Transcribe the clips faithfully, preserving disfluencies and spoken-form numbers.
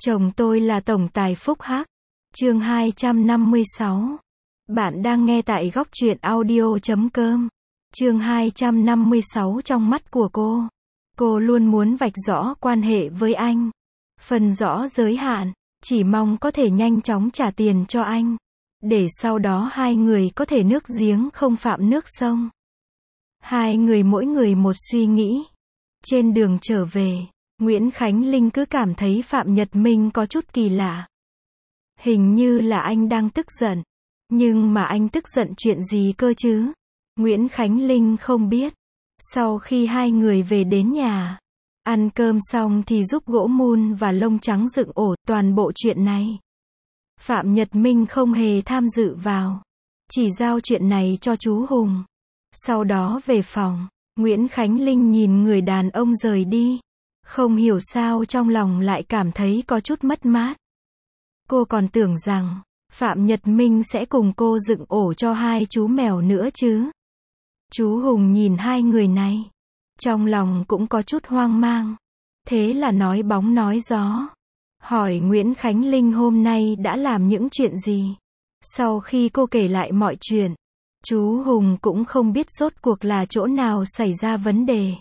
Chồng tôi là tổng tài Phúc Hắc. Chương hai trăm năm mươi sáu. Bạn đang nghe tại góc truyện audio chấm com. Chương hai trăm năm mươi sáu. Trong mắt của cô, cô luôn muốn vạch rõ quan hệ với anh, phân rõ giới hạn, chỉ mong có thể nhanh chóng trả tiền cho anh, để sau đó hai người có thể nước giếng không phạm nước sông. Hai người mỗi người một suy nghĩ. Trên đường trở về, Nguyễn Khánh Linh cứ cảm thấy Phạm Nhật Minh có chút kỳ lạ. Hình như là anh đang tức giận. Nhưng mà anh tức giận chuyện gì cơ chứ? Nguyễn Khánh Linh không biết. Sau khi hai người về đến nhà, ăn cơm xong thì giúp gỗ mun và lông trắng dựng ổ, toàn bộ chuyện này Phạm Nhật Minh không hề tham dự vào, chỉ giao chuyện này cho chú Hùng. Sau đó về phòng, Nguyễn Khánh Linh nhìn người đàn ông rời đi, không hiểu sao trong lòng lại cảm thấy có chút mất mát. Cô còn tưởng rằng Phạm Nhật Minh sẽ cùng cô dựng ổ cho hai chú mèo nữa chứ. Chú Hùng nhìn hai người này, trong lòng cũng có chút hoang mang. Thế là nói bóng nói gió, hỏi Nguyễn Khánh Linh hôm nay đã làm những chuyện gì. Sau khi cô kể lại mọi chuyện, chú Hùng cũng không biết rốt cuộc là chỗ nào xảy ra vấn đề.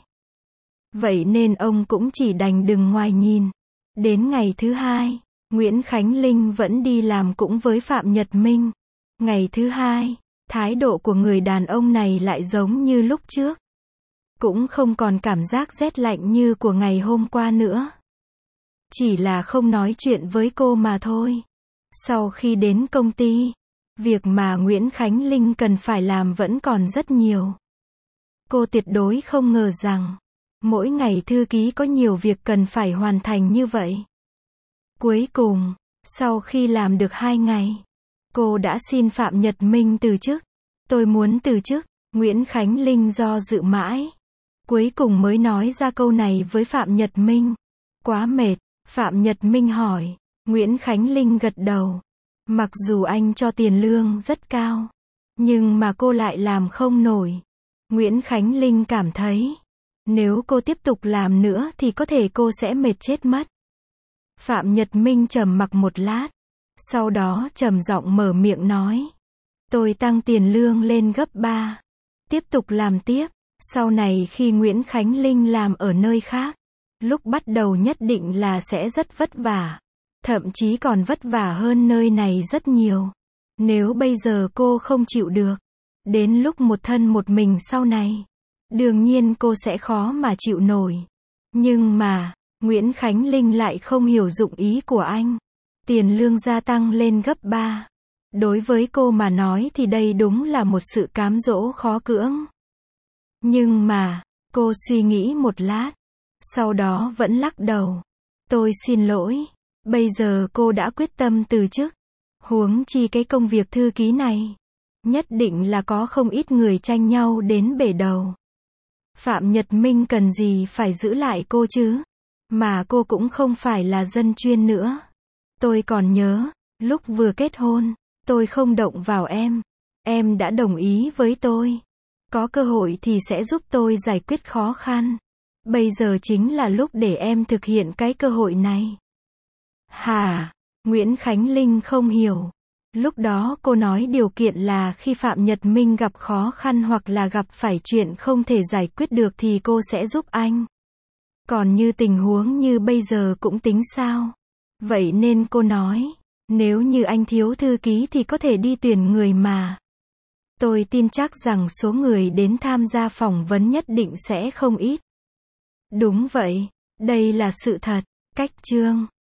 Vậy nên ông cũng chỉ đành đừng ngoài nhìn. Đến ngày thứ hai, Nguyễn Khánh Linh vẫn đi làm cũng với Phạm Nhật Minh. Ngày thứ hai, thái độ của người đàn ông này lại giống như lúc trước. Cũng không còn cảm giác rét lạnh như của ngày hôm qua nữa. Chỉ là không nói chuyện với cô mà thôi. Sau khi đến công ty, việc mà Nguyễn Khánh Linh cần phải làm vẫn còn rất nhiều. Cô tuyệt đối không ngờ rằng mỗi ngày thư ký có nhiều việc cần phải hoàn thành như vậy. Cuối cùng, sau khi làm được hai ngày, cô đã xin Phạm Nhật Minh từ chức. Tôi muốn từ chức. Nguyễn Khánh Linh do dự mãi, cuối cùng mới nói ra câu này với Phạm Nhật Minh. Quá mệt. Phạm Nhật Minh hỏi. Nguyễn Khánh Linh gật đầu. Mặc dù anh cho tiền lương rất cao, nhưng mà cô lại làm không nổi. Nguyễn Khánh Linh cảm thấy, nếu cô tiếp tục làm nữa thì có thể cô sẽ mệt chết mất. Phạm Nhật Minh trầm mặc một lát, sau đó trầm giọng mở miệng nói. Tôi tăng tiền lương lên gấp ba. Tiếp tục làm tiếp. Sau này khi Nguyễn Khánh Linh làm ở nơi khác, lúc bắt đầu nhất định là sẽ rất vất vả. Thậm chí còn vất vả hơn nơi này rất nhiều. Nếu bây giờ cô không chịu được, đến lúc một thân một mình sau này, đương nhiên cô sẽ khó mà chịu nổi. Nhưng mà, Nguyễn Khánh Linh lại không hiểu dụng ý của anh. Tiền lương gia tăng lên gấp ba. Đối với cô mà nói thì đây đúng là một sự cám dỗ khó cưỡng. Nhưng mà, cô suy nghĩ một lát, sau đó vẫn lắc đầu. Tôi xin lỗi, bây giờ cô đã quyết tâm từ chức. Huống chi cái công việc thư ký này, nhất định là có không ít người tranh nhau đến bể đầu. Phạm Nhật Minh cần gì phải giữ lại cô chứ? Mà cô cũng không phải là dân chuyên nữa. Tôi còn nhớ, lúc vừa kết hôn, tôi không động vào em. Em đã đồng ý với tôi. Có cơ hội thì sẽ giúp tôi giải quyết khó khăn. Bây giờ chính là lúc để em thực hiện cái cơ hội này. Hả? Nguyễn Khánh Linh không hiểu. Lúc đó cô nói điều kiện là khi Phạm Nhật Minh gặp khó khăn hoặc là gặp phải chuyện không thể giải quyết được thì cô sẽ giúp anh. Còn như tình huống như bây giờ cũng tính sao? Vậy nên cô nói, nếu như anh thiếu thư ký thì có thể đi tuyển người mà. Tôi tin chắc rằng số người đến tham gia phỏng vấn nhất định sẽ không ít. Đúng vậy, đây là sự thật. Cách chương